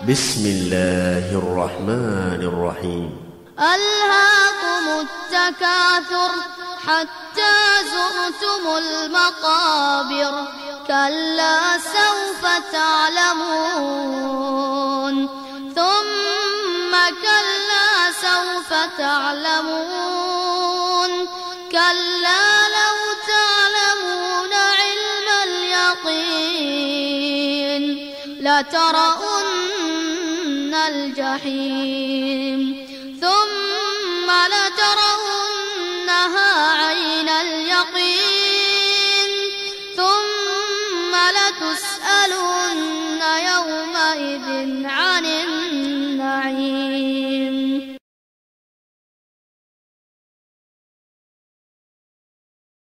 بسم الله الرحمن الرحيم. ألهاكم التكاثر حتى زرتم المقابر كلا سوف تعلمون ثم كلا سوف تعلمون كلا لو تعلمون علم اليقين لترؤن الجحيم